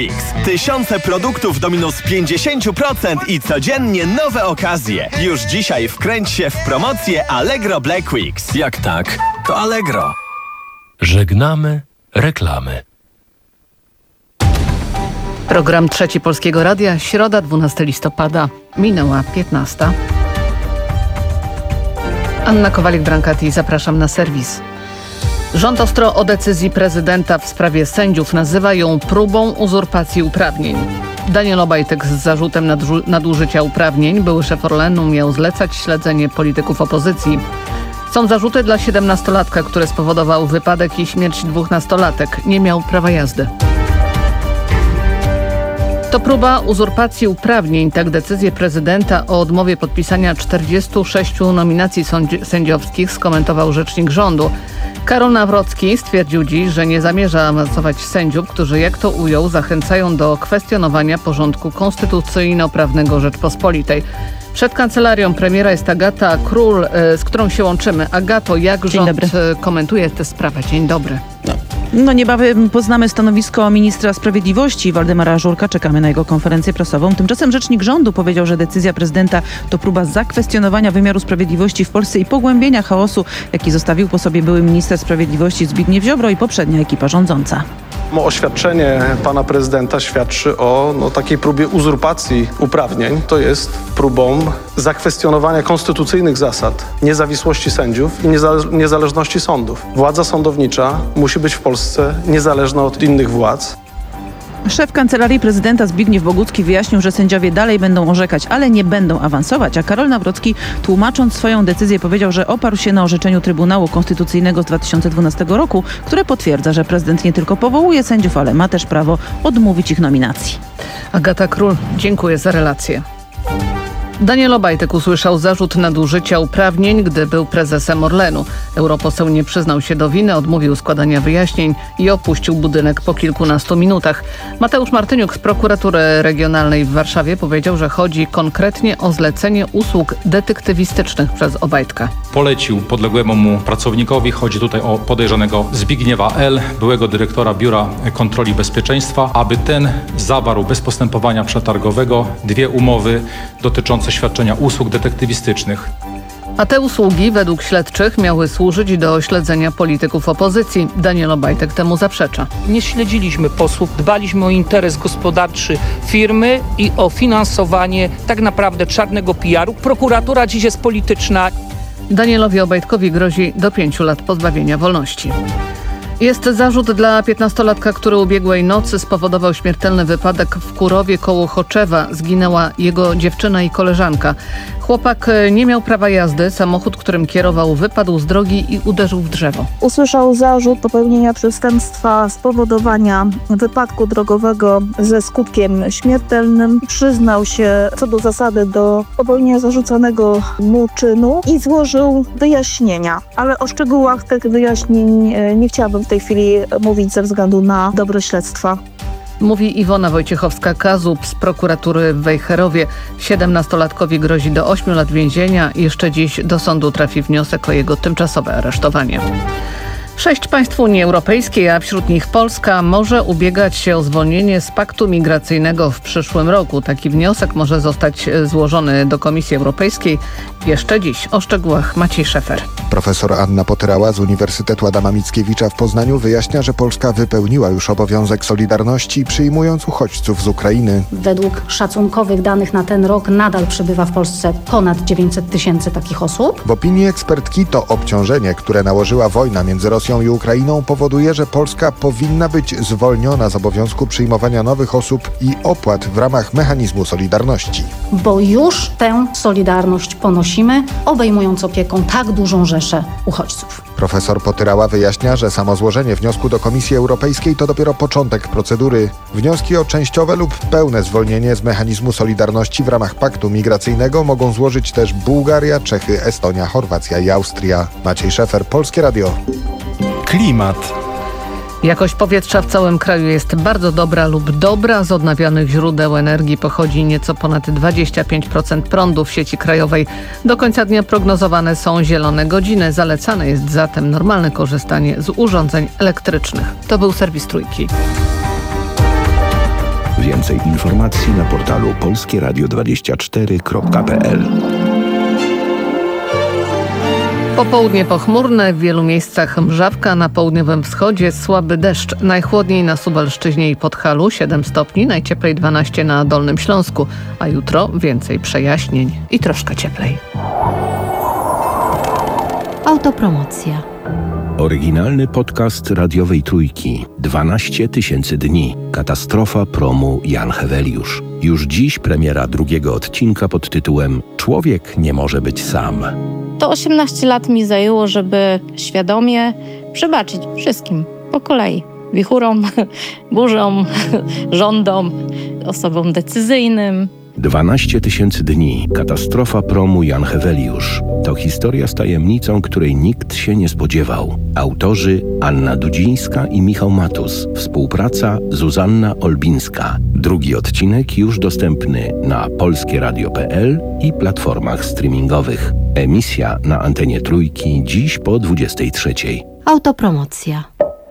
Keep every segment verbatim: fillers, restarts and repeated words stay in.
Tysiące produktów do minus pięćdziesiąt procent i codziennie nowe okazje. Już dzisiaj wkręć się w promocję Allegro Black Weeks. Jak tak, to Allegro. Żegnamy reklamy. Program Trzeci Polskiego Radia, środa dwunastego listopada, minęła piętnasta. Anna Kowalik-Brankati, zapraszam na serwis. Rząd ostro o decyzji prezydenta w sprawie sędziów nazywa ją próbą uzurpacji uprawnień. Daniel Obajtek z zarzutem nadżu- nadużycia uprawnień, były szef Orlenu, miał zlecać śledzenie polityków opozycji. Są zarzuty dla siedemnastolatka, który spowodował wypadek i śmierć dwóch nastolatek. Nie miał prawa jazdy. To próba uzurpacji uprawnień. Tak decyzję prezydenta o odmowie podpisania czterdziestu sześciu nominacji sądzi- sędziowskich skomentował rzecznik rządu. Karol Nawrocki stwierdził dziś, że nie zamierza awansować sędziów, którzy, jak to ujął, zachęcają do kwestionowania porządku konstytucyjno-prawnego Rzeczpospolitej. Przed kancelarią premiera jest Agata Król, z którą się łączymy. Agato, jak Dzień rząd dobry. komentuje tę sprawę? Dzień dobry. No. No niebawem poznamy stanowisko ministra sprawiedliwości Waldemara Żurka. Czekamy na jego konferencję prasową. Tymczasem rzecznik rządu powiedział, że decyzja prezydenta to próba zakwestionowania wymiaru sprawiedliwości w Polsce i pogłębienia chaosu, jaki zostawił po sobie były minister sprawiedliwości Zbigniew Ziobro i poprzednia ekipa rządząca. Oświadczenie pana prezydenta świadczy o no, takiej próbie uzurpacji uprawnień. To jest próbą zakwestionowania konstytucyjnych zasad niezawisłości sędziów i niezale- niezależności sądów. Władza sądownicza musi być w Polsce niezależna od innych władz. Szef Kancelarii Prezydenta Zbigniew Bogucki wyjaśnił, że sędziowie dalej będą orzekać, ale nie będą awansować, a Karol Nawrocki, tłumacząc swoją decyzję, powiedział, że oparł się na orzeczeniu Trybunału Konstytucyjnego z dwa tysiące dwunastego roku, które potwierdza, że prezydent nie tylko powołuje sędziów, ale ma też prawo odmówić ich nominacji. Agata Król, dziękuję za relację. Daniel Obajtek usłyszał zarzut nadużycia uprawnień, gdy był prezesem Orlenu. Europoseł nie przyznał się do winy, odmówił składania wyjaśnień i opuścił budynek po kilkunastu minutach. Mateusz Martyniuk z prokuratury regionalnej w Warszawie powiedział, że chodzi konkretnie o zlecenie usług detektywistycznych przez Obajtka. Polecił podległemu mu pracownikowi, chodzi tutaj o podejrzanego Zbigniewa L., byłego dyrektora Biura Kontroli Bezpieczeństwa, aby ten zawarł bez postępowania przetargowego dwie umowy dotyczące świadczenia usług detektywistycznych. A te usługi według śledczych miały służyć do śledzenia polityków opozycji. Daniel Obajtek temu zaprzecza. Nie śledziliśmy posłów, dbaliśmy o interes gospodarczy firmy i o finansowanie tak naprawdę czarnego P R u. Prokuratura dziś jest polityczna. Danielowi Obajtkowi grozi do pięciu lat pozbawienia wolności. Jest zarzut dla piętnastolatka, który ubiegłej nocy spowodował śmiertelny wypadek w Kurowie koło Choczewa. Zginęła jego dziewczyna i koleżanka. Chłopak nie miał prawa jazdy. Samochód, którym kierował, wypadł z drogi i uderzył w drzewo. Usłyszał zarzut popełnienia przestępstwa spowodowania wypadku drogowego ze skutkiem śmiertelnym. Przyznał się co do zasady do popełnienia zarzucanego mu czynu i złożył wyjaśnienia. Ale o szczegółach tych wyjaśnień nie chciałabym w tej chwili mówić ze względu na dobre śledztwa. Mówi Iwona Wojciechowska-Kazub z prokuratury w Wejherowie. Siedemnastolatkowi grozi do ośmiu lat więzienia. Jeszcze dziś do sądu trafi wniosek o jego tymczasowe aresztowanie. Sześć państw Unii Europejskiej, a wśród nich Polska, może ubiegać się o zwolnienie z paktu migracyjnego w przyszłym roku. Taki wniosek może zostać złożony do Komisji Europejskiej jeszcze dziś. O szczegółach Maciej Szefer. Profesor Anna Potyrała z Uniwersytetu Adama Mickiewicza w Poznaniu wyjaśnia, że Polska wypełniła już obowiązek solidarności, przyjmując uchodźców z Ukrainy. Według szacunkowych danych na ten rok nadal przybywa w Polsce ponad dziewięćset tysięcy takich osób. W opinii ekspertki to obciążenie, które nałożyła wojna między Rosją i Ukrainą, powoduje, że Polska powinna być zwolniona z obowiązku przyjmowania nowych osób i opłat w ramach mechanizmu solidarności. Bo już tę solidarność ponosimy, obejmując opieką tak dużą rzeszę uchodźców. Profesor Potyrała wyjaśnia, że samo złożenie wniosku do Komisji Europejskiej to dopiero początek procedury. Wnioski o częściowe lub pełne zwolnienie z mechanizmu solidarności w ramach paktu migracyjnego mogą złożyć też Bułgaria, Czechy, Estonia, Chorwacja i Austria. Maciej Szefer, Polskie Radio. Klimat. Jakość powietrza w całym kraju jest bardzo dobra lub dobra. Z odnawialnych źródeł energii pochodzi nieco ponad dwadzieścia pięć procent prądu w sieci krajowej. Do końca dnia prognozowane są zielone godziny. Zalecane jest zatem normalne korzystanie z urządzeń elektrycznych. To był serwis Trójki. Więcej informacji na portalu polskie radio dwadzieścia cztery kropka p l. Popołudnie pochmurne, w wielu miejscach mrzawka, na południowym wschodzie słaby deszcz. Najchłodniej na Suwalszczyźnie i Podhalu siedem stopni, najcieplej dwanaście na Dolnym Śląsku, a jutro więcej przejaśnień i troszkę cieplej. Autopromocja. Oryginalny podcast radiowej Trójki. dwanaście tysięcy dni. Katastrofa promu Jan Heweliusz. Już dziś premiera drugiego odcinka pod tytułem Człowiek nie może być sam. To osiemnaście lat mi zajęło, żeby świadomie przebaczyć wszystkim po kolei. Wichurom, burzom, rządom, osobom decyzyjnym. dwanaście tysięcy dni. Katastrofa promu Jan Heweliusz. To historia z tajemnicą, której nikt się nie spodziewał. Autorzy Anna Dudzińska i Michał Matus. Współpraca Zuzanna Olbińska. Drugi odcinek już dostępny na polskie radio kropka p l i platformach streamingowych. Emisja na antenie Trójki dziś po dwudziestej trzeciej. Autopromocja.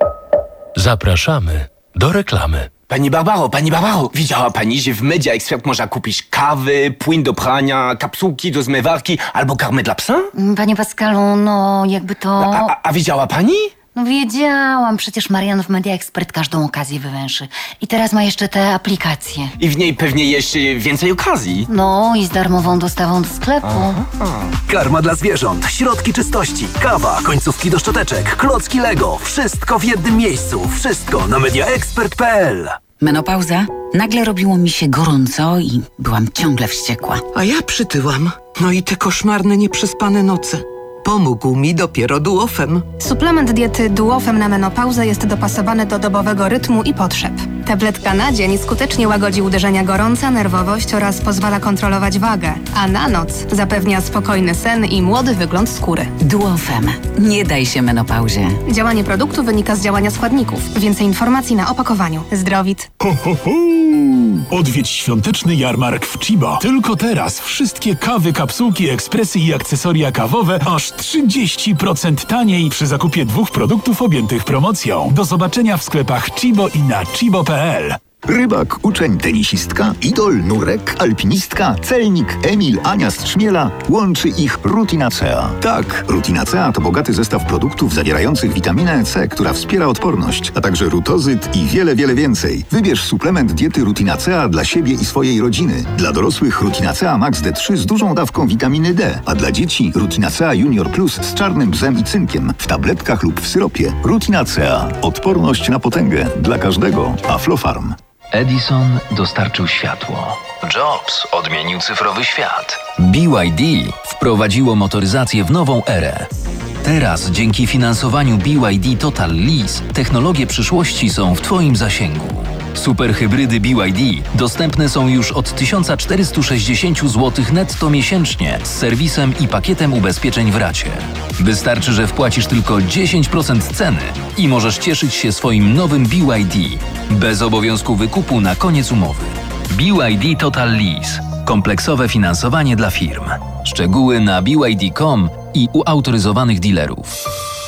Zapraszamy do reklamy. Pani Barbaro, pani Barbaro, widziała pani, że w Media Expert można kupić kawy, płyn do prania, kapsułki do zmywarki albo karmę dla psa? Panie Pascalu, no jakby to... A, a, a widziała pani? No wiedziałam, przecież Marian w Media Expert każdą okazję wywęszy. I teraz ma jeszcze te aplikacje. I w niej pewnie jeszcze więcej okazji. No i z darmową dostawą do sklepu. Aha. Karma dla zwierząt, środki czystości, kawa, końcówki do szczoteczek, klocki Lego. Wszystko w jednym miejscu. Wszystko na media expert kropka p l. Menopauza? Nagle robiło mi się gorąco i byłam ciągle wściekła. A ja przytyłam. No i te koszmarne, nieprzespane noce. Pomógł mi dopiero Duofem. Suplement diety Duofem na menopauzę jest dopasowany do dobowego rytmu i potrzeb. Tabletka na dzień skutecznie łagodzi uderzenia gorąca, nerwowość oraz pozwala kontrolować wagę, a na noc zapewnia spokojny sen i młody wygląd skóry. Duofem. Nie daj się menopauzie. Działanie produktu wynika z działania składników. Więcej informacji na opakowaniu. Zdrowit. Ho, ho, ho! Odwiedź świąteczny jarmark w Chibo. Tylko teraz wszystkie kawy, kapsułki, ekspresy i akcesoria kawowe aż trzydzieści procent taniej przy zakupie dwóch produktów objętych promocją. Do zobaczenia w sklepach Chibo i na chibo kropka p l. Rybak, uczeń, tenisistka, idol, nurek, alpinistka, celnik, Emil, Ania z Trzmiela. Łączy ich Rutinacea. Tak, Rutinacea to bogaty zestaw produktów zawierających witaminę C, która wspiera odporność, a także rutozyt i wiele, wiele więcej. Wybierz suplement diety Rutinacea dla siebie i swojej rodziny. Dla dorosłych Rutinacea Max D trzy z dużą dawką witaminy D, a dla dzieci Rutinacea Junior Plus z czarnym bzem i cynkiem w tabletkach lub w syropie. Rutinacea. Odporność na potęgę dla każdego. Aflofarm. Edison dostarczył światło. Jobs odmienił cyfrowy świat. B Y D wprowadziło motoryzację w nową erę. Teraz dzięki finansowaniu B Y D Total Lease technologie przyszłości są w Twoim zasięgu. Superhybrydy B Y D dostępne są już od tysiąc czterysta sześćdziesiąt złotych netto miesięcznie z serwisem i pakietem ubezpieczeń w racie. Wystarczy, że wpłacisz tylko dziesięć procent ceny i możesz cieszyć się swoim nowym B Y D bez obowiązku wykupu na koniec umowy. B Y D Total Lease. Kompleksowe finansowanie dla firm. Szczegóły na b y d kropka com i u autoryzowanych dealerów.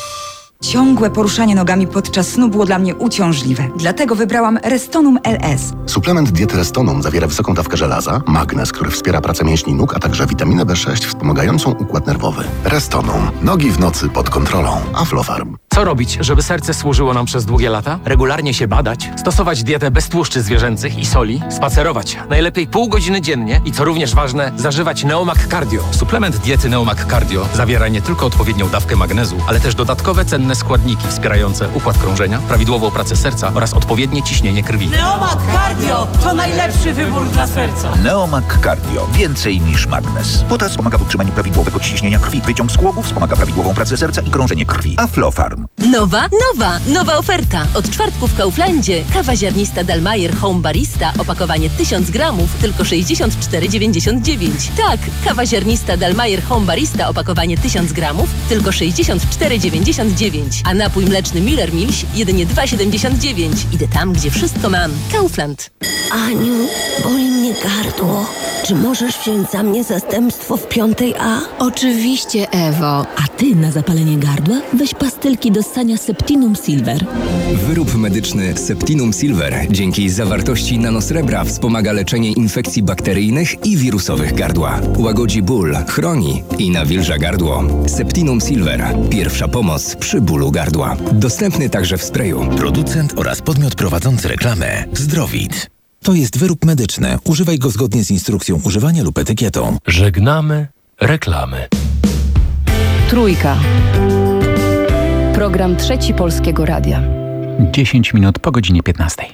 Ciągłe poruszanie nogami podczas snu było dla mnie uciążliwe. Dlatego wybrałam Restonum L S. Suplement diety Restonum zawiera wysoką dawkę żelaza, magnez, który wspiera pracę mięśni nóg, a także witaminę B sześć wspomagającą układ nerwowy. Restonum. Nogi w nocy pod kontrolą. Aflofarm. Co robić, żeby serce służyło nam przez długie lata? Regularnie się badać, stosować dietę bez tłuszczy zwierzęcych i soli, spacerować, najlepiej pół godziny dziennie i co również ważne, zażywać Neomac Cardio. Suplement diety Neomac Cardio zawiera nie tylko odpowiednią dawkę magnezu, ale też dodatkowe cenne składniki wspierające układ krążenia, prawidłową pracę serca oraz odpowiednie ciśnienie krwi. Neomac Cardio to najlepszy wybór dla serca. Neomac Cardio. Więcej niż magnez. Potas pomaga w utrzymaniu prawidłowego ciśnienia krwi. Wyciąg z kłowów wspomaga prawidłową pracę serca i krążenie krwi. Aflofarm. Nowa, nowa, nowa oferta. Od czwartku w Kauflandzie kawa ziarnista Dallmayr Home Barista, opakowanie tysiąc gramów, tylko sześćdziesiąt cztery dziewięćdziesiąt dziewięć. Tak, kawa ziarnista Dallmayr Home Barista, opakowanie tysiąc gramów, tylko sześćdziesiąt cztery dziewięćdziesiąt dziewięć. A napój mleczny Miller Milch jedynie dwa siedemdziesiąt dziewięć. Idę tam, gdzie wszystko mam. Kaufland. Aniu, boli mnie gardło. Czy możesz wziąć za mnie zastępstwo w piątej A? Oczywiście, Ewo. A ty na zapalenie gardła weź pastylki do ssania Septinum Silver. Wyrób medyczny Septinum Silver dzięki zawartości nanosrebra wspomaga leczenie infekcji bakteryjnych i wirusowych gardła. Łagodzi ból, chroni i nawilża gardło. Septinum Silver. Pierwsza pomoc przy bólu gardła. Dostępny także w sprayu. Producent oraz podmiot prowadzący reklamę Zdrowit. To jest wyrób medyczny. Używaj go zgodnie z instrukcją używania lub etykietą. Żegnamy reklamy. Trójka. Program Trzeci Polskiego Radia. dziesięć minut po godzinie piętnastej.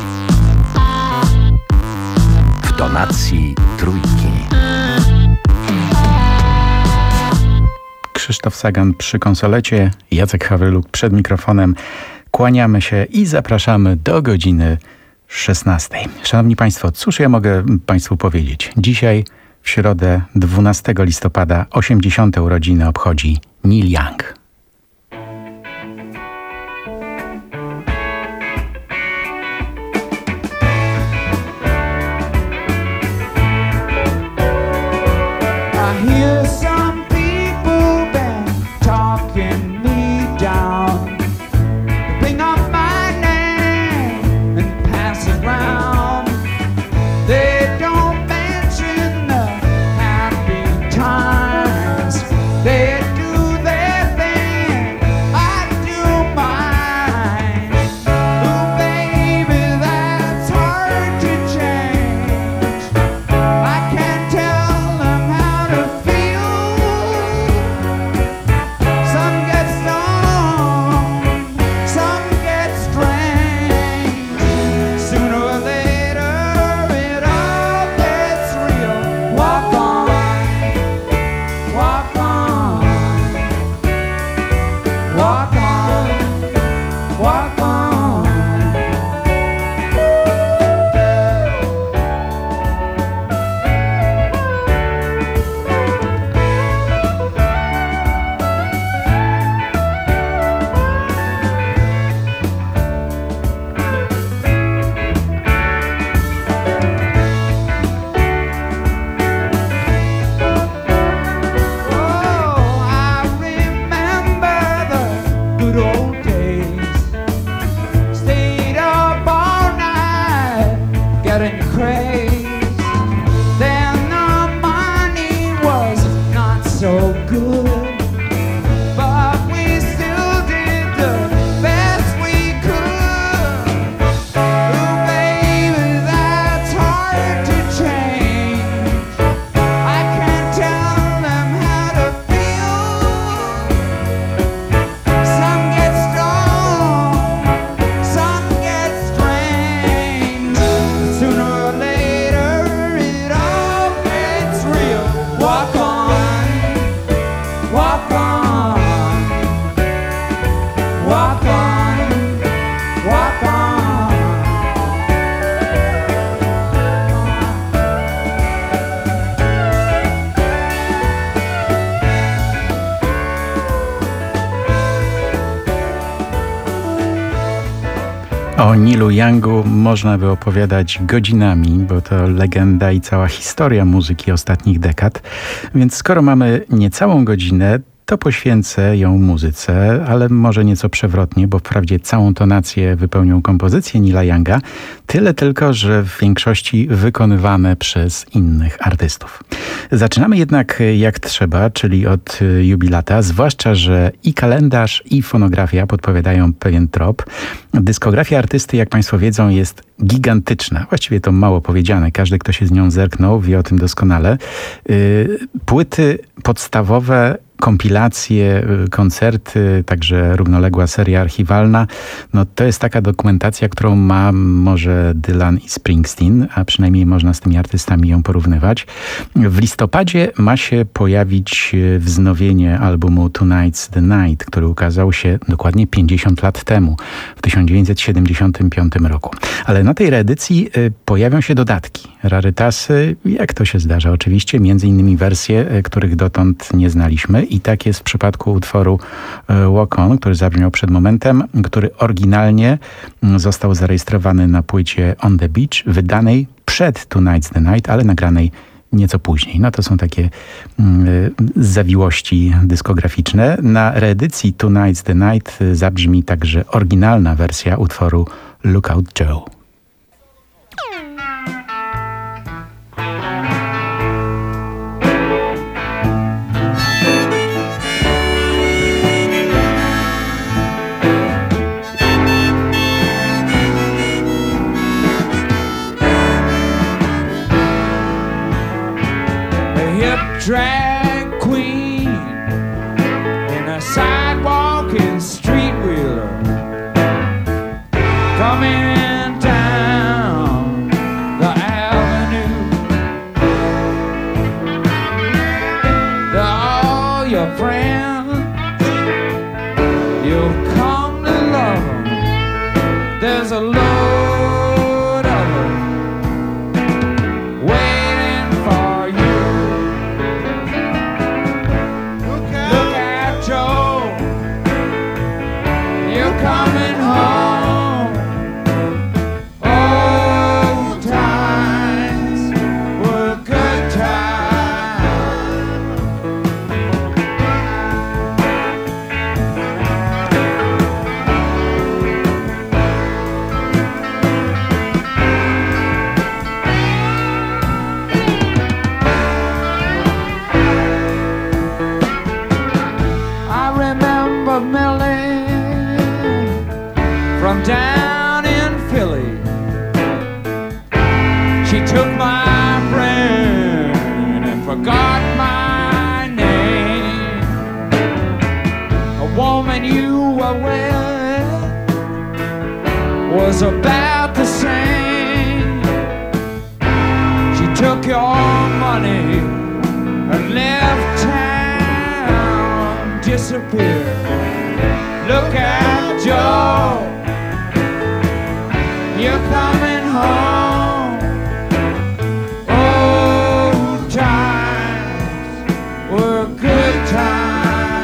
W tonacji Trójki. Krzysztof Sagan przy konsolecie, Jacek Hawryluk przed mikrofonem. Kłaniamy się i zapraszamy do godziny szesnastej. Szanowni Państwo, cóż ja mogę Państwu powiedzieć? Dzisiaj, w środę dwunastego listopada, osiemdziesiąte urodziny obchodzi Neil Young. O Neilu Youngu można by opowiadać godzinami, bo to legenda i cała historia muzyki ostatnich dekad. Więc skoro mamy niecałą godzinę, to poświęcę ją muzyce, ale może nieco przewrotnie, bo wprawdzie całą tonację wypełnią kompozycje Neila Younga, tyle tylko, że w większości wykonywane przez innych artystów. Zaczynamy jednak jak trzeba, czyli od jubilata, zwłaszcza, że i kalendarz, i fonografia podpowiadają pewien trop. Dyskografia artysty, jak Państwo wiedzą, jest gigantyczna. Właściwie to mało powiedziane. Każdy, kto się z nią zerknął, wie o tym doskonale. Płyty podstawowe, kompilacje, koncerty, także równoległa seria archiwalna. No to jest taka dokumentacja, którą ma może Dylan i Springsteen, a przynajmniej można z tymi artystami ją porównywać. W listopadzie ma się pojawić wznowienie albumu Tonight's the Night, który ukazał się dokładnie pięćdziesiąt lat temu, w tysiąc dziewięćset siedemdziesiątym piątym roku. Ale na tej reedycji pojawią się dodatki, rarytasy, jak to się zdarza oczywiście, między innymi wersje, których dotąd nie znaliśmy. I tak jest w przypadku utworu Walk On, który zabrzmiał przed momentem, który oryginalnie został zarejestrowany na płycie On the Beach, wydanej przed Tonight's the Night, ale nagranej nieco później. No to są takie y, zawiłości dyskograficzne. Na reedycji Tonight's the Night zabrzmi także oryginalna wersja utworu Lookout Joe. Drag queen in a sidewalking street wheeler coming down the avenue. They're all your friends, you'll come to love them. There's a load of them waiting for you. Coming home, old times were good times. I remember Millie from down in Philly. She took my friend and forgot my name. A woman you were with was about the same. She took your money and left town, disappeared. Look at Joe, you're coming home. Old times were good times.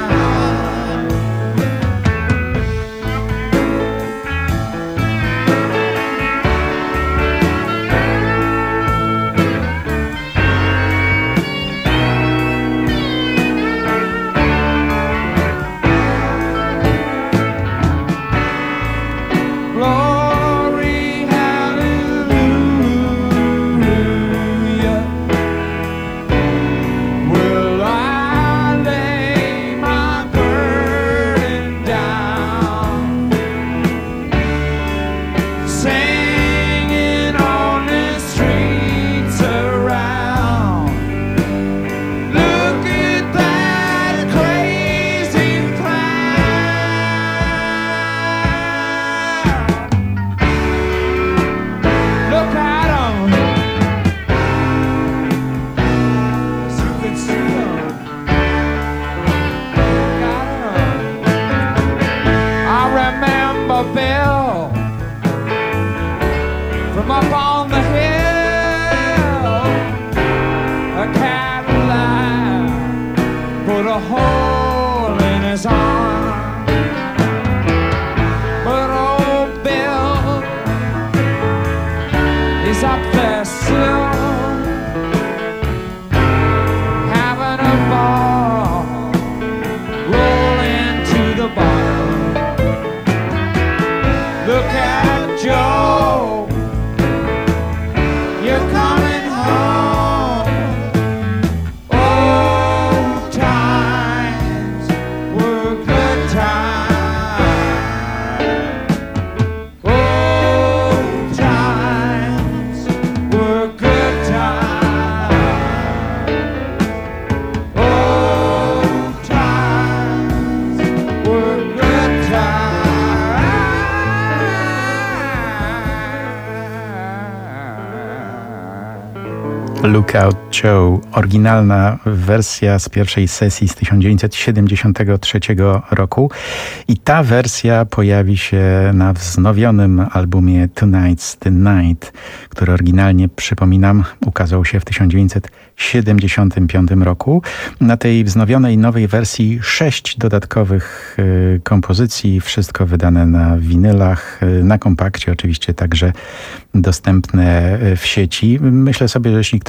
Lookout Joe, oryginalna wersja z pierwszej sesji z tysiąc dziewięćset siedemdziesiątego trzeciego roku i ta wersja pojawi się na wznowionym albumie Tonight's the Night, który oryginalnie, przypominam, ukazał się w tysiąc dziewięćset siedemdziesiątym piątym roku. Na tej wznowionej nowej wersji sześć dodatkowych y, kompozycji, wszystko wydane na winylach, y, na kompakcie, oczywiście także dostępne w sieci. Myślę sobie, że jeśli ktoś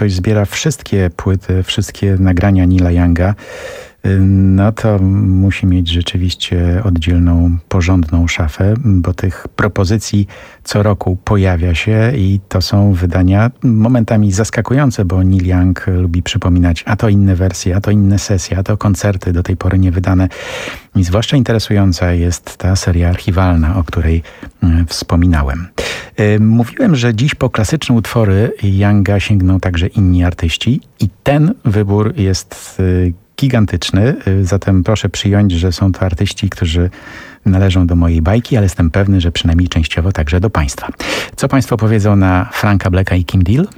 ktoś zbiera wszystkie płyty, wszystkie nagrania Neila Younga, no to musi mieć rzeczywiście oddzielną, porządną szafę, bo tych propozycji co roku pojawia się i to są wydania momentami zaskakujące, bo Neil Young lubi przypominać, a to inne wersje, a to inne sesje, a to koncerty do tej pory niewydane. I zwłaszcza interesująca jest ta seria archiwalna, o której wspominałem. Mówiłem, że dziś po klasyczne utwory Younga sięgną także inni artyści i ten wybór jest gigantyczny, zatem proszę przyjąć, że są to artyści, którzy należą do mojej bajki, ale jestem pewny, że przynajmniej częściowo także do Państwa. Co Państwo powiedzą na Franka Blacka i Kim Deal?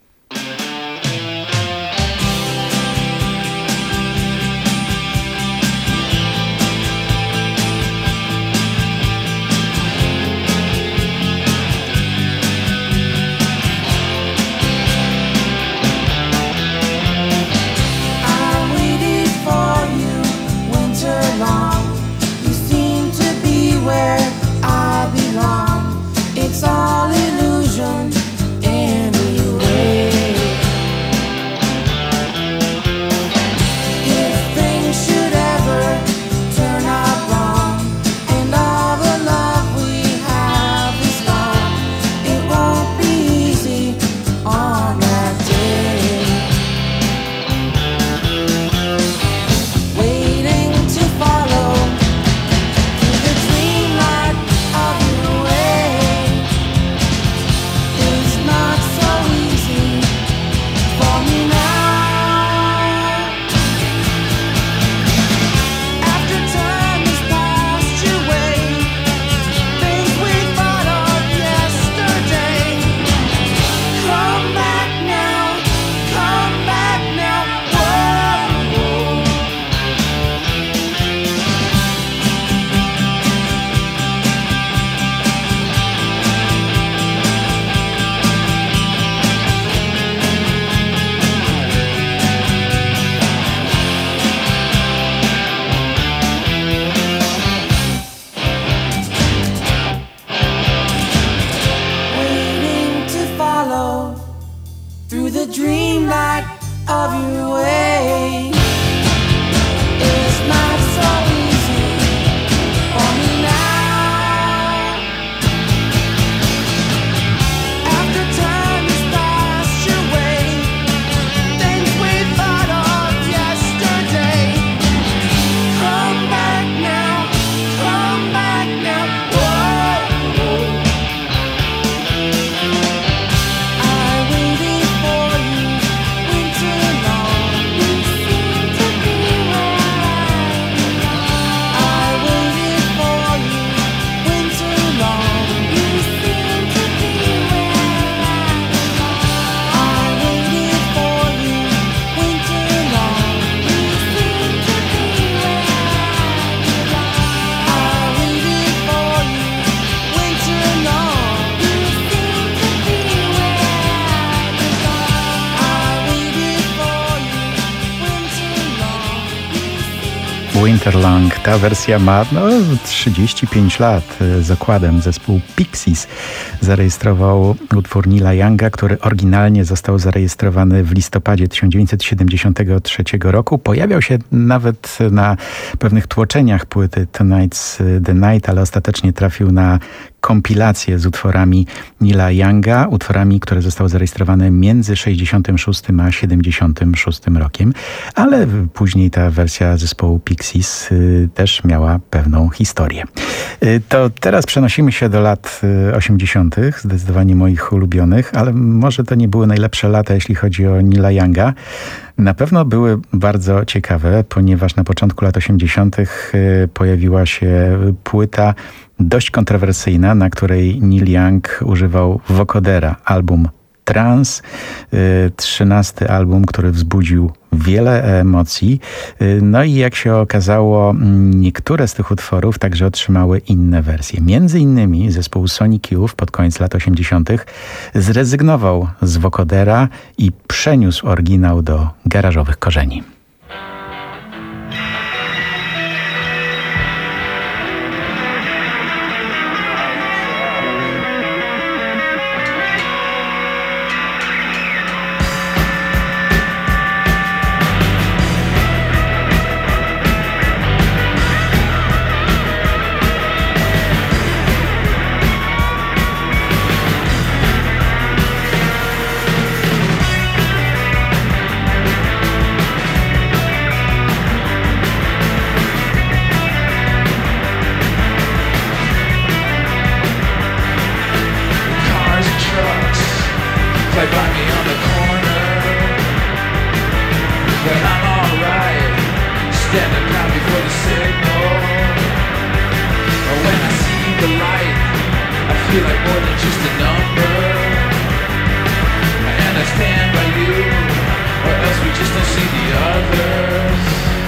Winterlong. Ta wersja ma no, trzydzieści pięć lat. Z okładem zespół Pixies zarejestrował utwór Neila Younga, który oryginalnie został zarejestrowany w listopadzie tysiąc dziewięćset siedemdziesiątego trzeciego roku. Pojawiał się nawet na pewnych tłoczeniach płyty Tonight's the Night, ale ostatecznie trafił na kompilację z utworami Neila Younga, utworami, które zostały zarejestrowane między sześćdziesiątym szóstym a siedemdziesiątym szóstym rokiem, ale później ta wersja zespołu Pixies y, też miała pewną historię. Y, to teraz przenosimy się do lat osiemdziesiątych, zdecydowanie moich ulubionych, ale może to nie były najlepsze lata, jeśli chodzi o Neila Younga. Na pewno były bardzo ciekawe, ponieważ na początku lat osiemdziesiątych y, pojawiła się płyta dość kontrowersyjna, na której Neil Young używał wokodera, album Trans, trzynasty album, który wzbudził wiele emocji. No i jak się okazało, niektóre z tych utworów także otrzymały inne wersje. Między innymi zespół Sonic Youth pod koniec lat osiemdziesiątych zrezygnował z wokodera i przeniósł oryginał do garażowych korzeni. right by me on the corner. But I'm alright, standing proud before the signal. When I see the light, I feel like more than just a number. And I stand by you, or else we just don't see the others.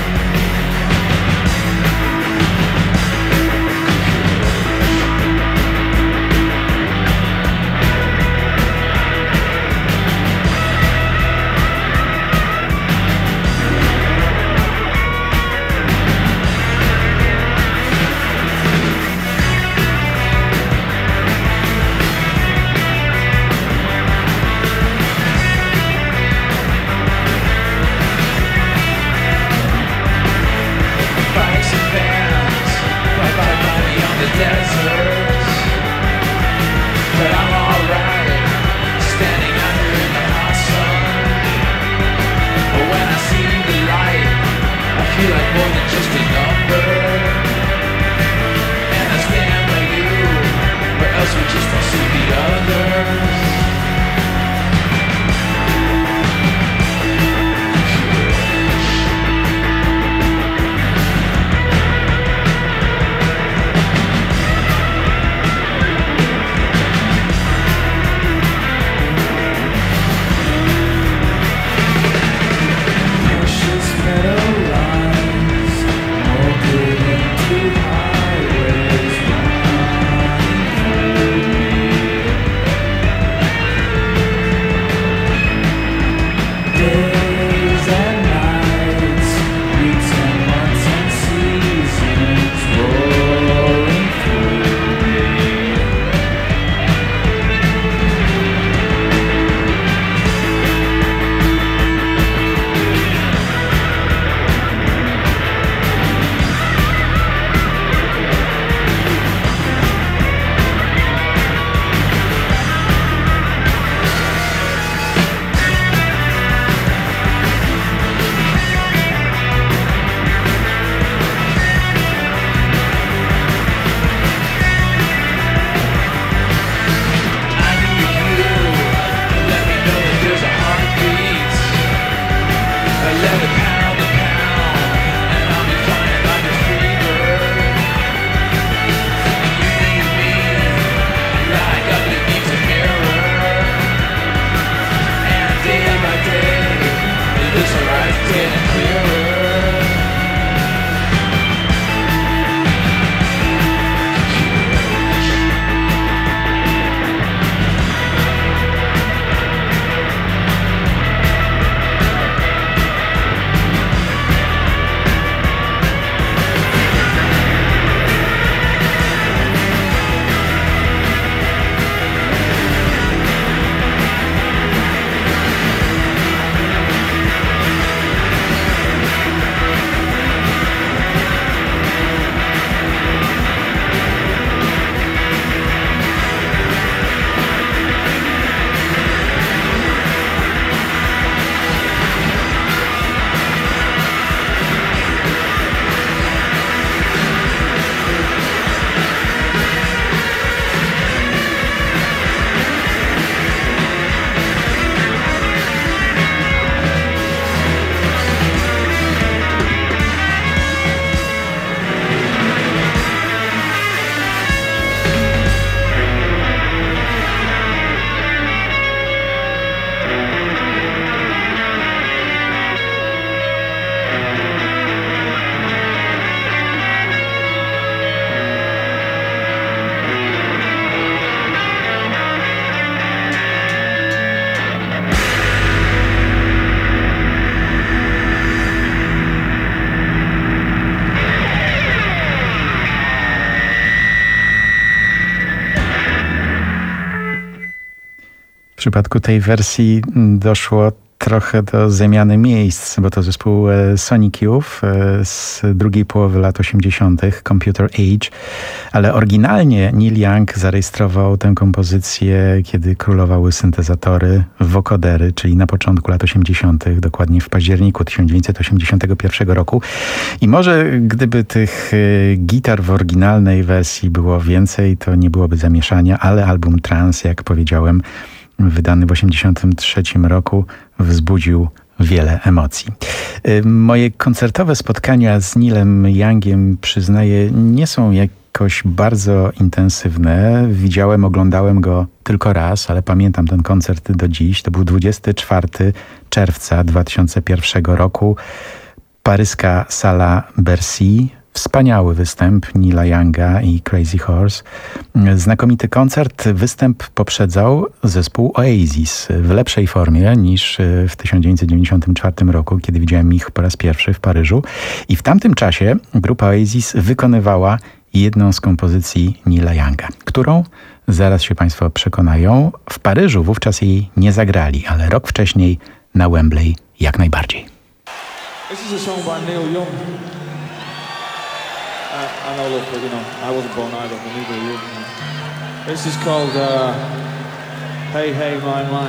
W przypadku tej wersji doszło trochę do zamiany miejsc, bo to zespół Sonic Youth z drugiej połowy lat osiemdziesiątych, Computer Age, ale oryginalnie Neil Young zarejestrował tę kompozycję, kiedy królowały syntezatory, wokodery, czyli na początku lat osiemdziesiątych, dokładnie w październiku tysiąc dziewięćset osiemdziesiątego pierwszego roku. I może gdyby tych gitar w oryginalnej wersji było więcej, to nie byłoby zamieszania, ale album Trance, jak powiedziałem, wydany w osiemdziesiątym trzecim roku, wzbudził wiele emocji. Moje koncertowe spotkania z Neilem Youngiem, przyznaję, nie są jakoś bardzo intensywne. Widziałem, oglądałem go tylko raz, ale pamiętam ten koncert do dziś. To był dwudziestego czwartego czerwca dwa tysiące pierwszego roku. Paryska sala Bercy. Wspaniały występ Neila Younga i Crazy Horse. Znakomity koncert. Występ poprzedzał zespół Oasis w lepszej formie niż w tysiąc dziewięćset dziewięćdziesiątym czwartym roku, kiedy widziałem ich po raz pierwszy w Paryżu. I w tamtym czasie grupa Oasis wykonywała jedną z kompozycji Neila Younga, którą, zaraz się Państwo przekonają, w Paryżu wówczas jej nie zagrali, ale rok wcześniej na Wembley jak najbardziej. This is a song by Neil Young. I, I know, look, but you know, I wasn't born either, but neither are you. This is called uh, Hey Hey My My.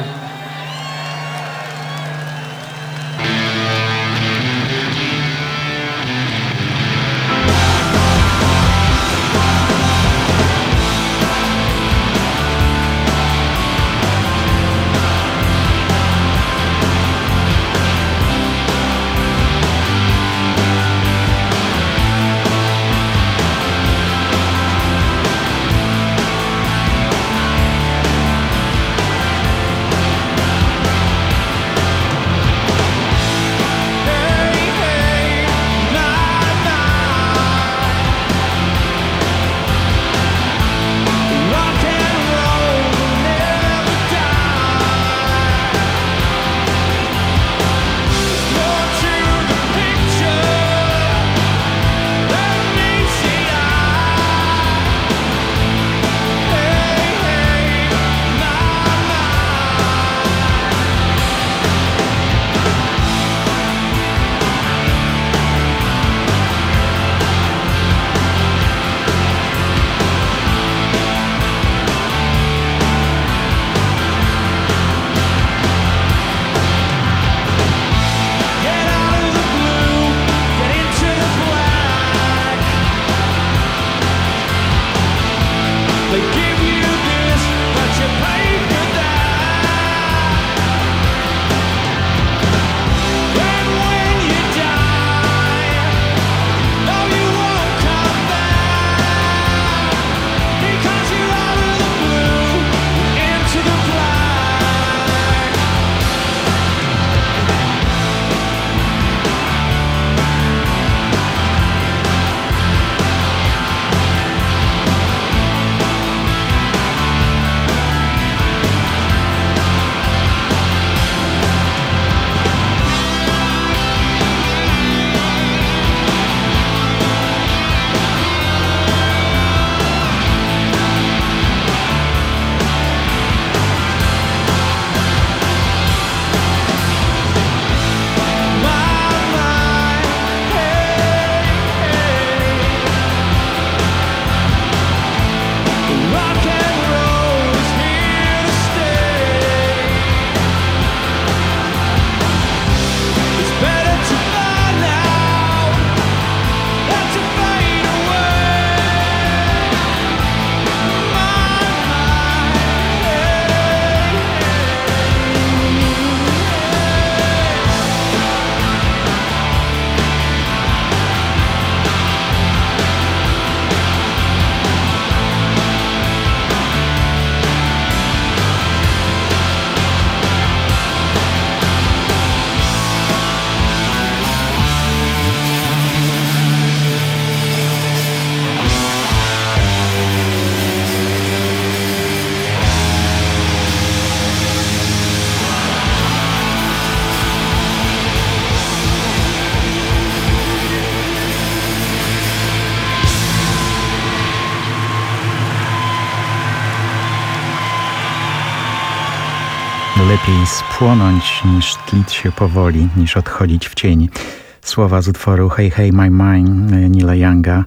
Lepiej spłonąć niż tlić się powoli, niż odchodzić w cień. Słowa z utworu Hey Hey My Mind Neila Younga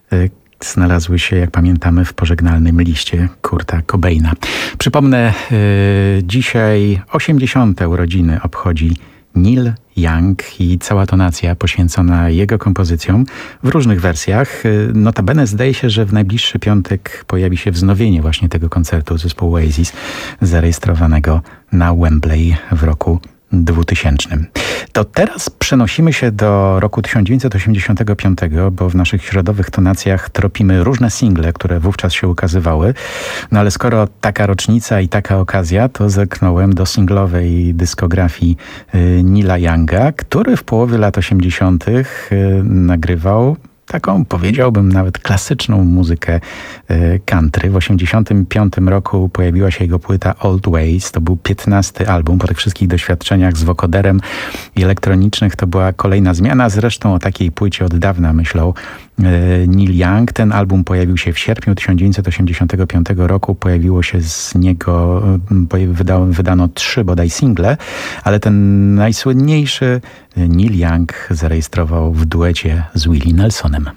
znalazły się, jak pamiętamy, w pożegnalnym liście Kurta Cobaina. Przypomnę, yy, dzisiaj osiemdziesiąte urodziny obchodzi Neil Young i cała tonacja poświęcona jego kompozycjom w różnych wersjach. Notabene zdaje się, że w najbliższy piątek pojawi się wznowienie właśnie tego koncertu zespołu Oasis zarejestrowanego na Wembley w roku dwutysięcznym. To teraz przenosimy się do roku tysiąc dziewięćset osiemdziesiątego piątego, bo w naszych środowych tonacjach tropimy różne single, które wówczas się ukazywały. No ale skoro taka rocznica i taka okazja, to zerknąłem do singlowej dyskografii y, Neila Younga, który w połowie lat osiemdziesiątych y, nagrywał taką, powiedziałbym, nawet klasyczną muzykę country. W osiemdziesiątym piątym roku pojawiła się jego płyta Old Ways. To był piętnasty album. Po tych wszystkich doświadczeniach z wokoderem i elektronicznych to była kolejna zmiana. Zresztą o takiej płycie od dawna myślał Neil Young. Ten album pojawił się w sierpniu tysiąc dziewięćset osiemdziesiątego piątego roku. Pojawiło się z niego, wydano, wydano trzy bodaj single, ale ten najsłynniejszy Neil Young zarejestrował w duecie z Willie Nelsonem.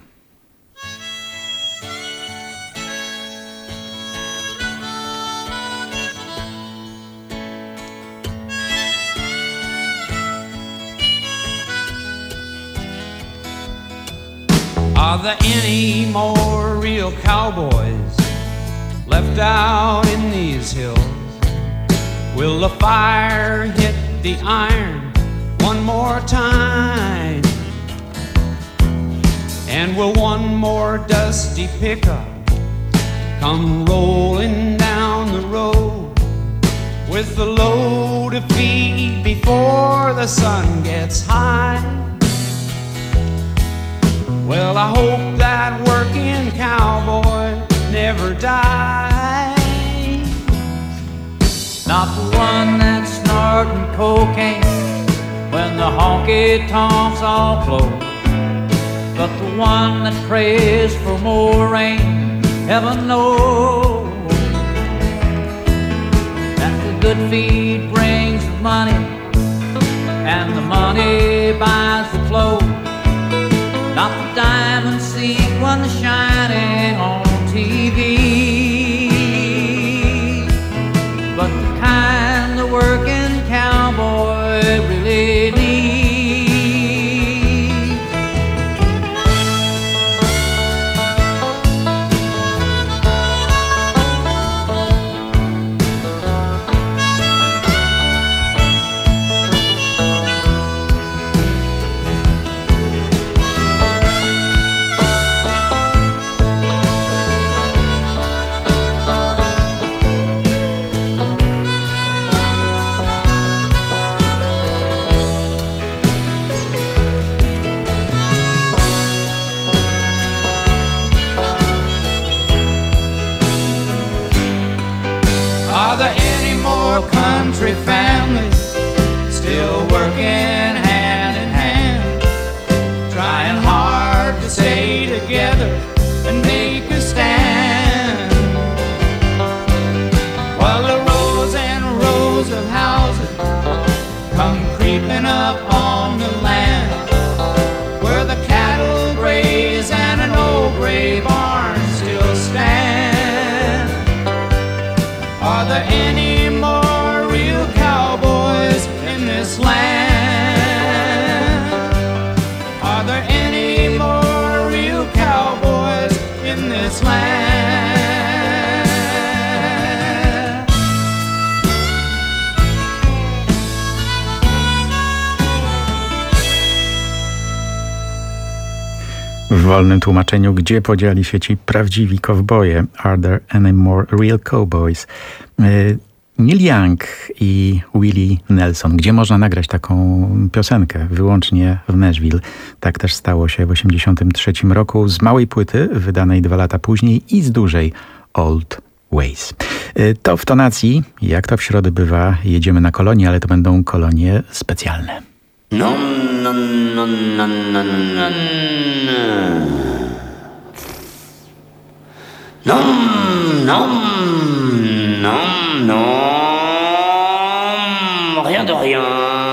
Are there any more real cowboys left out in these hills? Will the fire hit the iron one more time? And will one more dusty pickup come rolling down the road with the load to feed before the sun gets high? Well, I hope that working cowboy never dies. Not the one that's snorting cocaine when the honky-tonks all close, but the one that prays for more rain, heaven knows. That the good feed brings the money, and the money buys the clothes. Not the diamond sequin shining on T V, but the kind the working cowboy really needs. Are there any more country families still working hand in hand, trying hard to stay together and make a stand? While the rows and rows of houses come creeping up on the land where the cattle graze and an old gray barn still stands. Are there any more real cowboys in this land? Are there any more real cowboys in this land? W wolnym tłumaczeniu, gdzie podzieli się ci prawdziwi kowboje? Are there any more real cowboys? Neil Young i Willie Nelson. Gdzie można nagrać taką piosenkę? Wyłącznie w Nashville. Tak też stało się w osiemdziesiątym trzecim roku z małej płyty, wydanej dwa lata później, i z dużej Old Ways. To w tonacji, jak to w środę bywa, jedziemy na kolonie, ale to będą kolonie specjalne. No, no, no, no, no, no, no, no, no, no, rien de rien,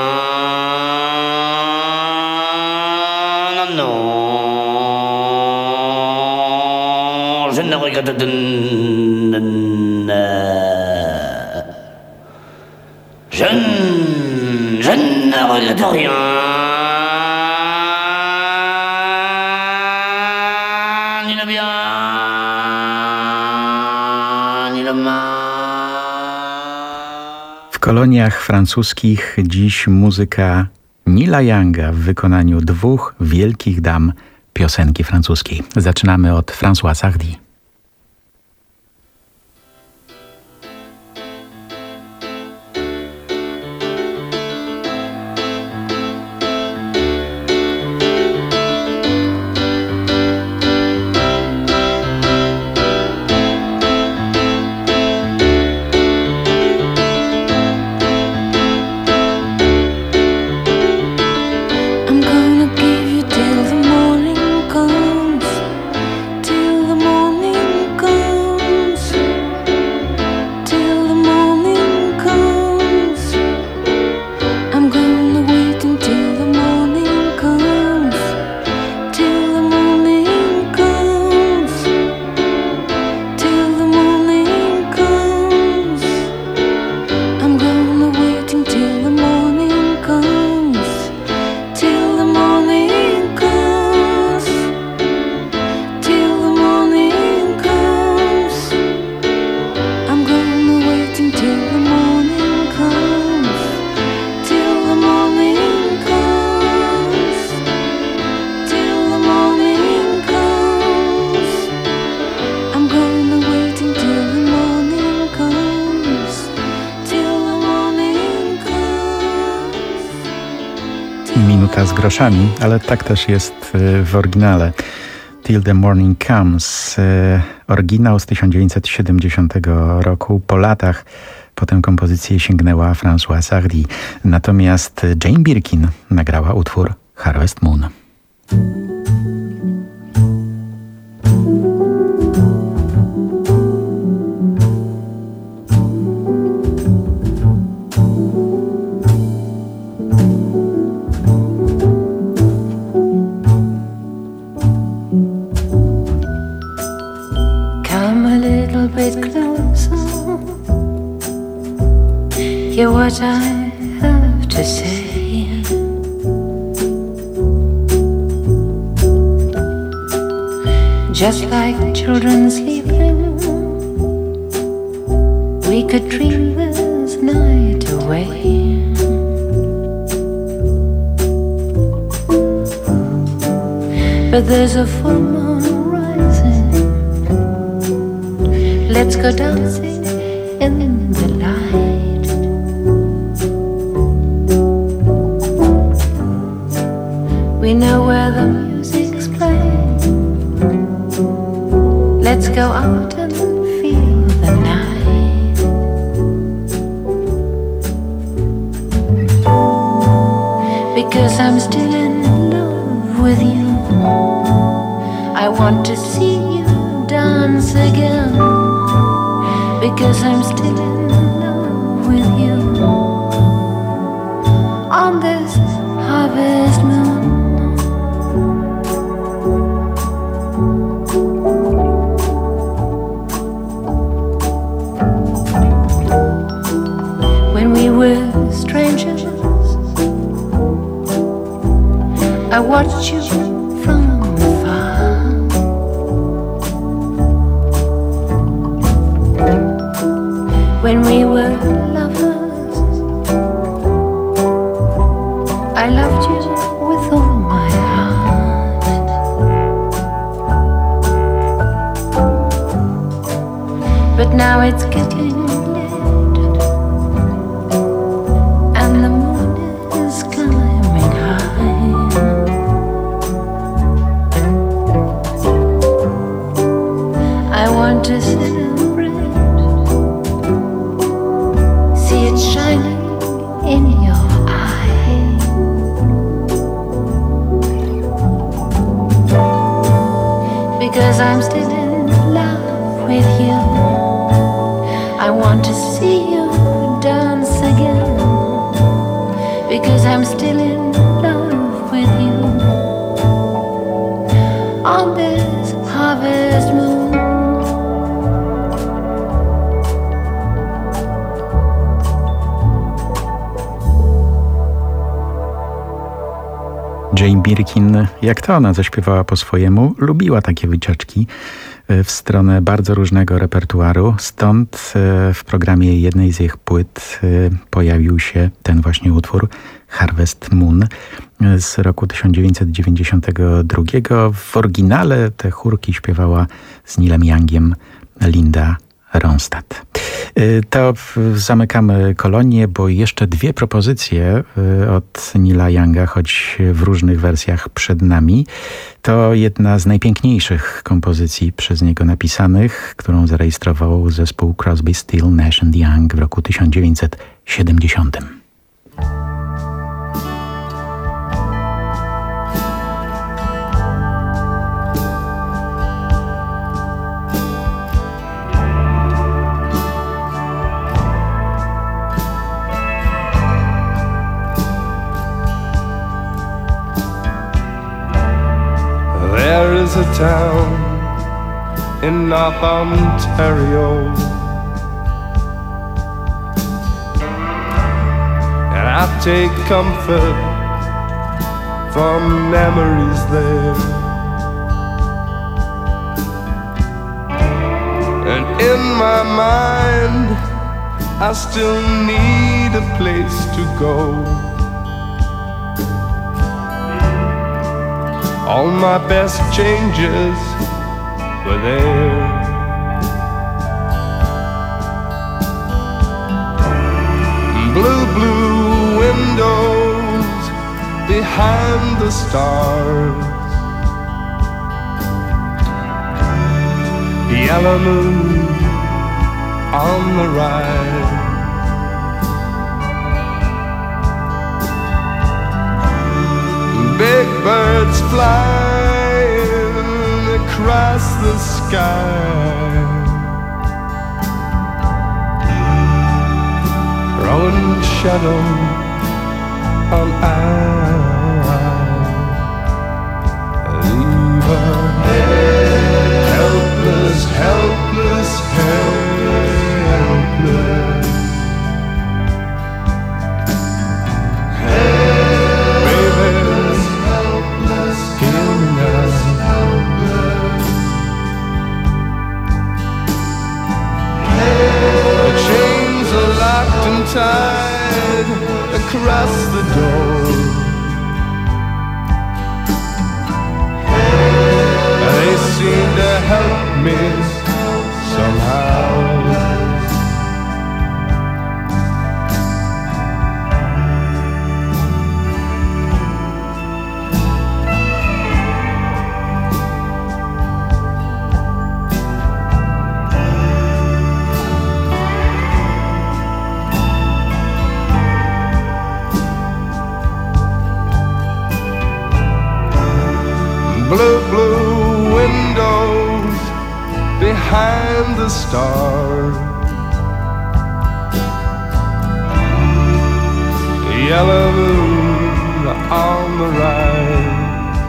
non, non, je ne regrette de... Je je ne regrette rien. Ni le bien, ni le mal. W koloniach francuskich dziś muzyka Neila Younga w wykonaniu dwóch wielkich dam piosenki francuskiej. Zaczynamy od Françoise Hardy. Z groszami, ale tak też jest w oryginale. Till the Morning Comes. Oryginał z tysiąc dziewięćset siedemdziesiątego roku. Po latach po tę kompozycję sięgnęła Françoise Hardy. Natomiast Jane Birkin nagrała utwór Harvest Moon. Hear what I have to say. Just like children sleeping, we could dream this night away. But there's a full moon rising. Let's go dancing in the light. We know where the music's playing. Let's go out and feel the night. Because I'm still in love with you. I want to see you dance again. Because I'm still in love with you. On this harvest moon. I watched you from afar. When we were lovers, I loved you with all my heart. But now it's getting late, and the moon is climbing high. I want to celebrate, see it shining in your eye. Because I'm still in love with you. I want to see you dance again. Because I'm still in love with you. On this harvest moon. Jane Birkin, jak to ona zaśpiewała po swojemu, lubiła takie wycieczki w stronę bardzo różnego repertuaru. Stąd w programie jednej z ich płyt pojawił się ten właśnie utwór Harvest Moon z roku tysiąc dziewięćset dziewięćdziesiątego drugiego. W oryginale te chórki śpiewała z Neilem Youngiem Linda Ronstadt. To zamykamy kolonię, bo jeszcze dwie propozycje od Neila Younga, choć w różnych wersjach przed nami. To jedna z najpiękniejszych kompozycji przez niego napisanych, którą zarejestrował zespół Crosby, Still, Nash and Young w roku tysiąc dziewięćset siedemdziesiątym. There is a town in North Ontario, and I take comfort from memories there. And in my mind I still need a place to go. All my best changes were there. Blue, blue windows behind the stars, yellow moon on the rise. Big birds flying across the sky, throwing shadow on eye. Leave a helpless, helpless, helpless. Tied across the door, they seem to help me somehow. Blue, blue windows behind the stars, yellow moon on the rise.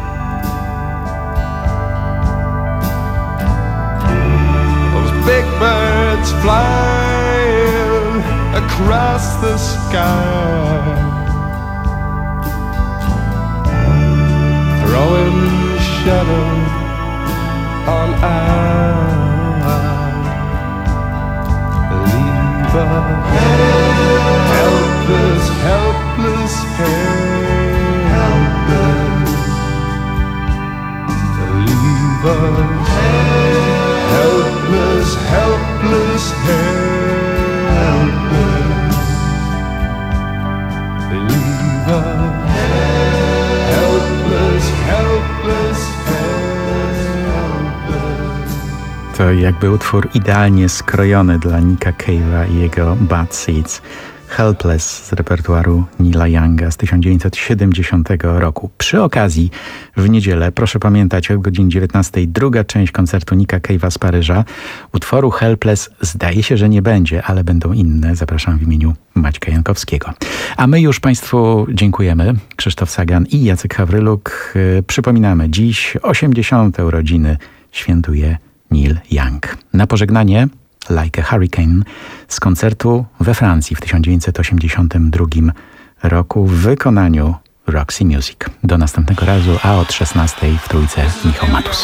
Those big birds flying across the sky, throwing shadow on eye. Leave a helpless, helpless, helpless. Leave a helpless, helpless, helpless. Leave a helpless, helpless. To jakby utwór idealnie skrojony dla Nicka Cave'a i jego Bad Seeds. Helpless z repertuaru Neila Younga z tysiąc dziewięćset siedemdziesiątego roku. Przy okazji w niedzielę proszę pamiętać o godzinie dziewiętnastej druga część koncertu Nicka Cave'a z Paryża. Utworu Helpless zdaje się, że nie będzie, ale będą inne. Zapraszam w imieniu Maćka Jankowskiego. A my już Państwu dziękujemy. Krzysztof Sagan i Jacek Hawryluk. Przypominamy, dziś osiemdziesiąte urodziny świętuje Neil Young. Na pożegnanie Like a Hurricane z koncertu we Francji w tysiąc dziewięćset osiemdziesiątym drugim roku w wykonaniu Roxy Music. Do następnego razu, a od szesnastej w Trójce Michał Matus.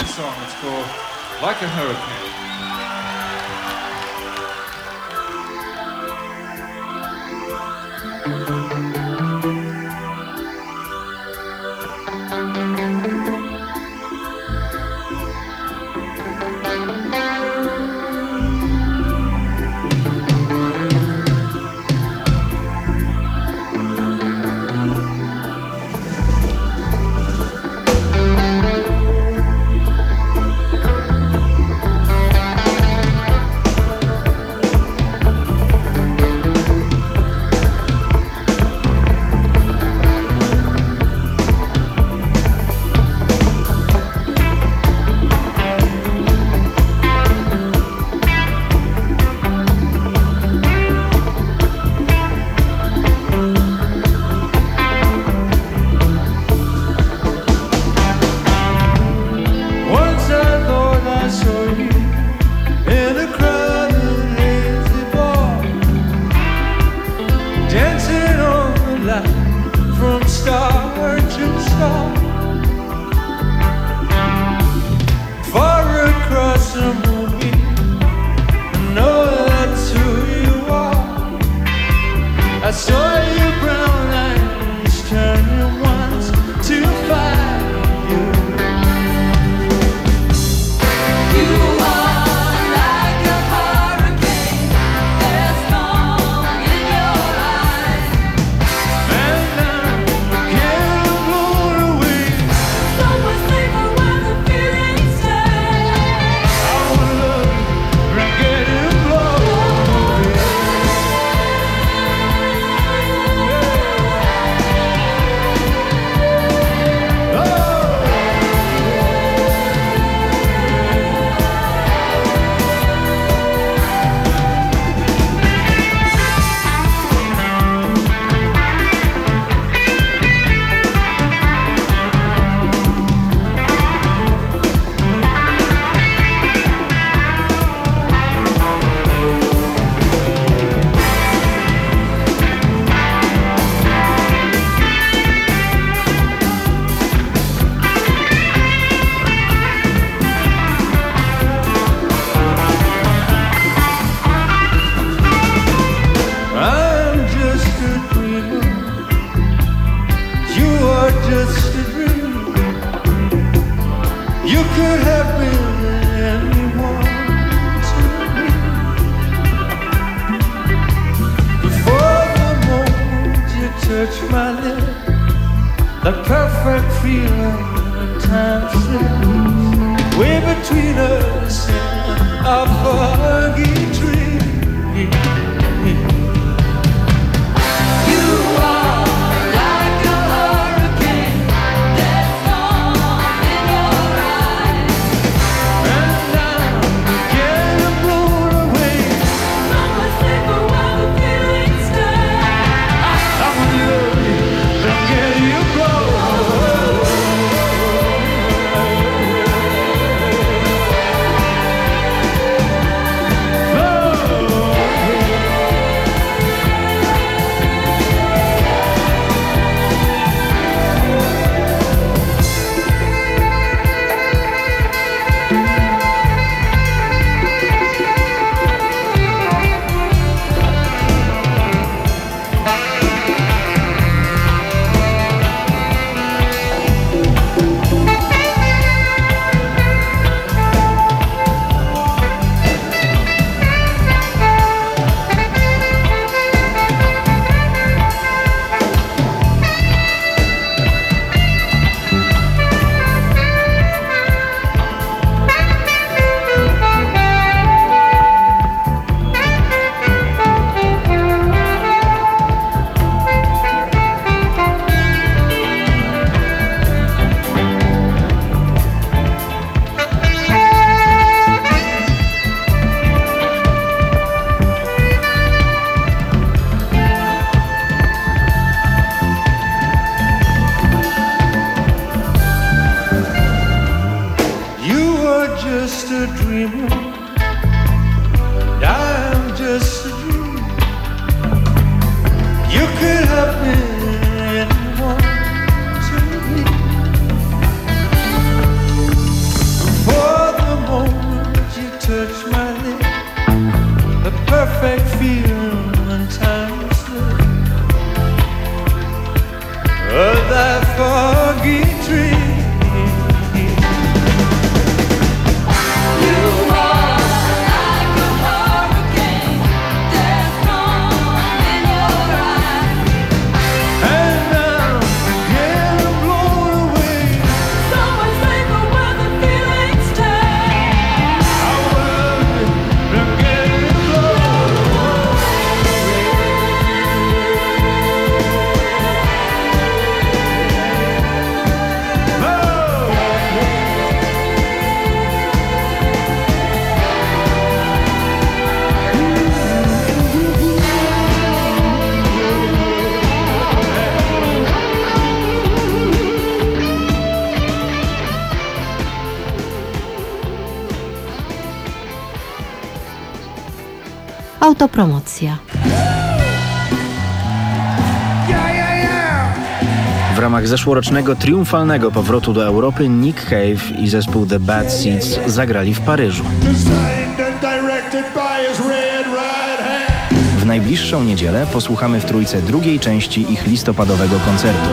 Autopromocja. W ramach zeszłorocznego triumfalnego powrotu do Europy Nick Cave i zespół The Bad Seeds zagrali w Paryżu. W najbliższą niedzielę posłuchamy w Trójce drugiej części ich listopadowego koncertu.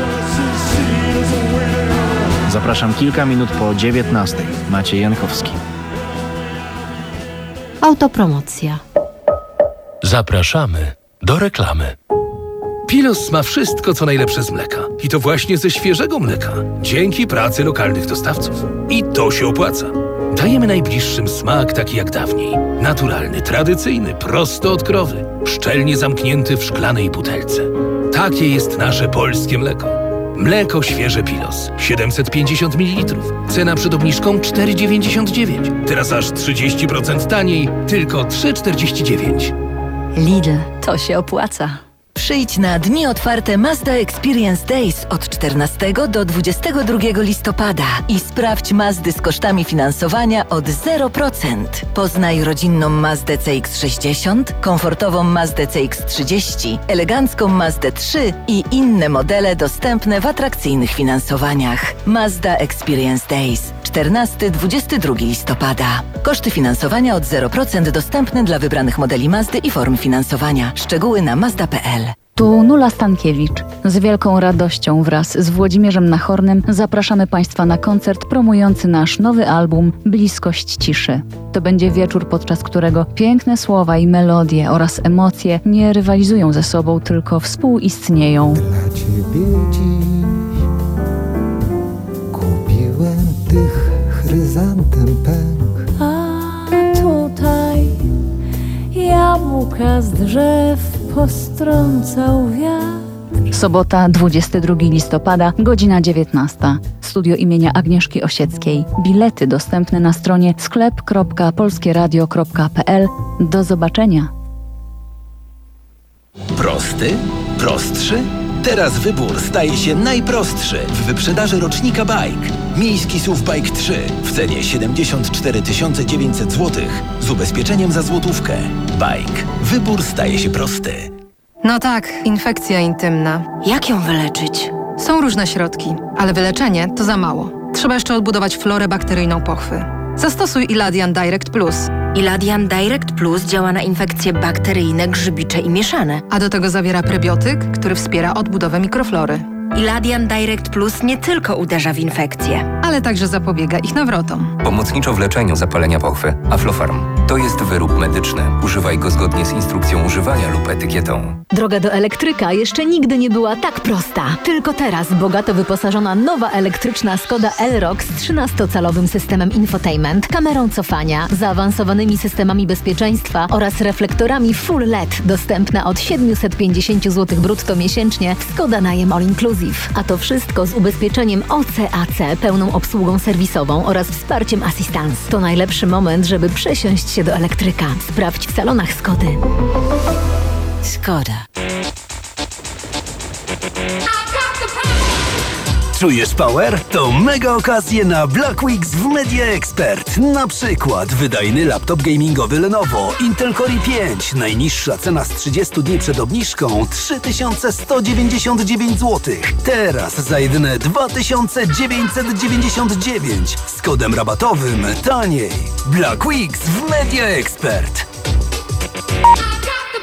Zapraszam kilka minut po dziewiętnastej. Maciej Jankowski. Autopromocja. Zapraszamy do reklamy. Pilos ma wszystko, co najlepsze z mleka. I to właśnie ze świeżego mleka. Dzięki pracy lokalnych dostawców. I to się opłaca. Dajemy najbliższym smak taki jak dawniej. Naturalny, tradycyjny, prosto od krowy. Szczelnie zamknięty w szklanej butelce. Takie jest nasze polskie mleko. Mleko świeże Pilos. siedemset pięćdziesiąt mililitrów. Cena przed obniżką cztery dziewięćdziesiąt dziewięć. Teraz aż trzydzieści procent taniej. Tylko trzy czterdzieści dziewięć. Lidl, to się opłaca. Przyjdź na dni otwarte Mazda Experience Days od czternastego do dwudziestego drugiego listopada i sprawdź Mazdy z kosztami finansowania od zero procent. Poznaj rodzinną Mazdę C X sześćdziesiąt, komfortową Mazdę C X trzydzieści, elegancką Mazdę trzy i inne modele dostępne w atrakcyjnych finansowaniach. Mazda Experience Days czternastego do dwudziestego drugiego listopada. Koszty finansowania od zero procent dostępne dla wybranych modeli Mazdy i form finansowania. Szczegóły na mazda kropka p l. Tu Nula Stankiewicz. Z wielką radością wraz z Włodzimierzem Nachornym zapraszamy Państwa na koncert promujący nasz nowy album Bliskość ciszy. To będzie wieczór, podczas którego piękne słowa i melodie oraz emocje nie rywalizują ze sobą, tylko współistnieją. Dla Ciebie dziś kupiłem tych chryzantem pęk. A tutaj jabłka z drzew postrącał wiatr. Sobota, dwudziestego drugiego listopada, godzina dziewiętnasta. Studio imienia Agnieszki Osieckiej. Bilety dostępne na stronie sklep kropka polskieradio kropka p l. Do zobaczenia. Prosty? Prostszy? Teraz wybór staje się najprostszy w wyprzedaży rocznika Bike. Miejski S U V Bike trzy w cenie siedemdziesiąt cztery tysiące dziewięćset złotych z ubezpieczeniem za złotówkę. Bike. Wybór staje się prosty. No tak, infekcja intymna. Jak ją wyleczyć? Są różne środki, ale wyleczenie to za mało. Trzeba jeszcze odbudować florę bakteryjną pochwy. Zastosuj Iladian Direct Plus. Iladian Direct Plus działa na infekcje bakteryjne, grzybicze i mieszane. A do tego zawiera prebiotyk, który wspiera odbudowę mikroflory. Iladian Direct Plus nie tylko uderza w infekcje, ale także zapobiega ich nawrotom. Pomocniczo w leczeniu zapalenia pochwy. Aflofarm. To jest wyrób medyczny. Używaj go zgodnie z instrukcją używania lub etykietą. Droga do elektryka jeszcze nigdy nie była tak prosta. Tylko teraz bogato wyposażona nowa elektryczna Skoda Elroq z trzynastocalowym systemem infotainment, kamerą cofania, zaawansowanymi systemami bezpieczeństwa oraz reflektorami Full L E D. Dostępna od siedemset pięćdziesiąt złotych brutto miesięcznie w Skoda Najem All Inclusive. A to wszystko z ubezpieczeniem O C A C, pełną obsługą serwisową oraz wsparciem Assistance. To najlepszy moment, żeby przesiąść się do elektryka. Sprawdź w salonach Skody. Skoda. Czujesz power? To mega okazje na Black Weeks w Media Expert. Na przykład wydajny laptop gamingowy Lenovo Intel Core i pięć. Najniższa cena z trzydziestu dni przed obniżką trzy tysiące sto dziewięćdziesiąt dziewięć złotych. Teraz za jedyne dwa tysiące dziewięćset dziewięćdziesiąt dziewięć. Z kodem rabatowym taniej. Black Weeks w Media Expert.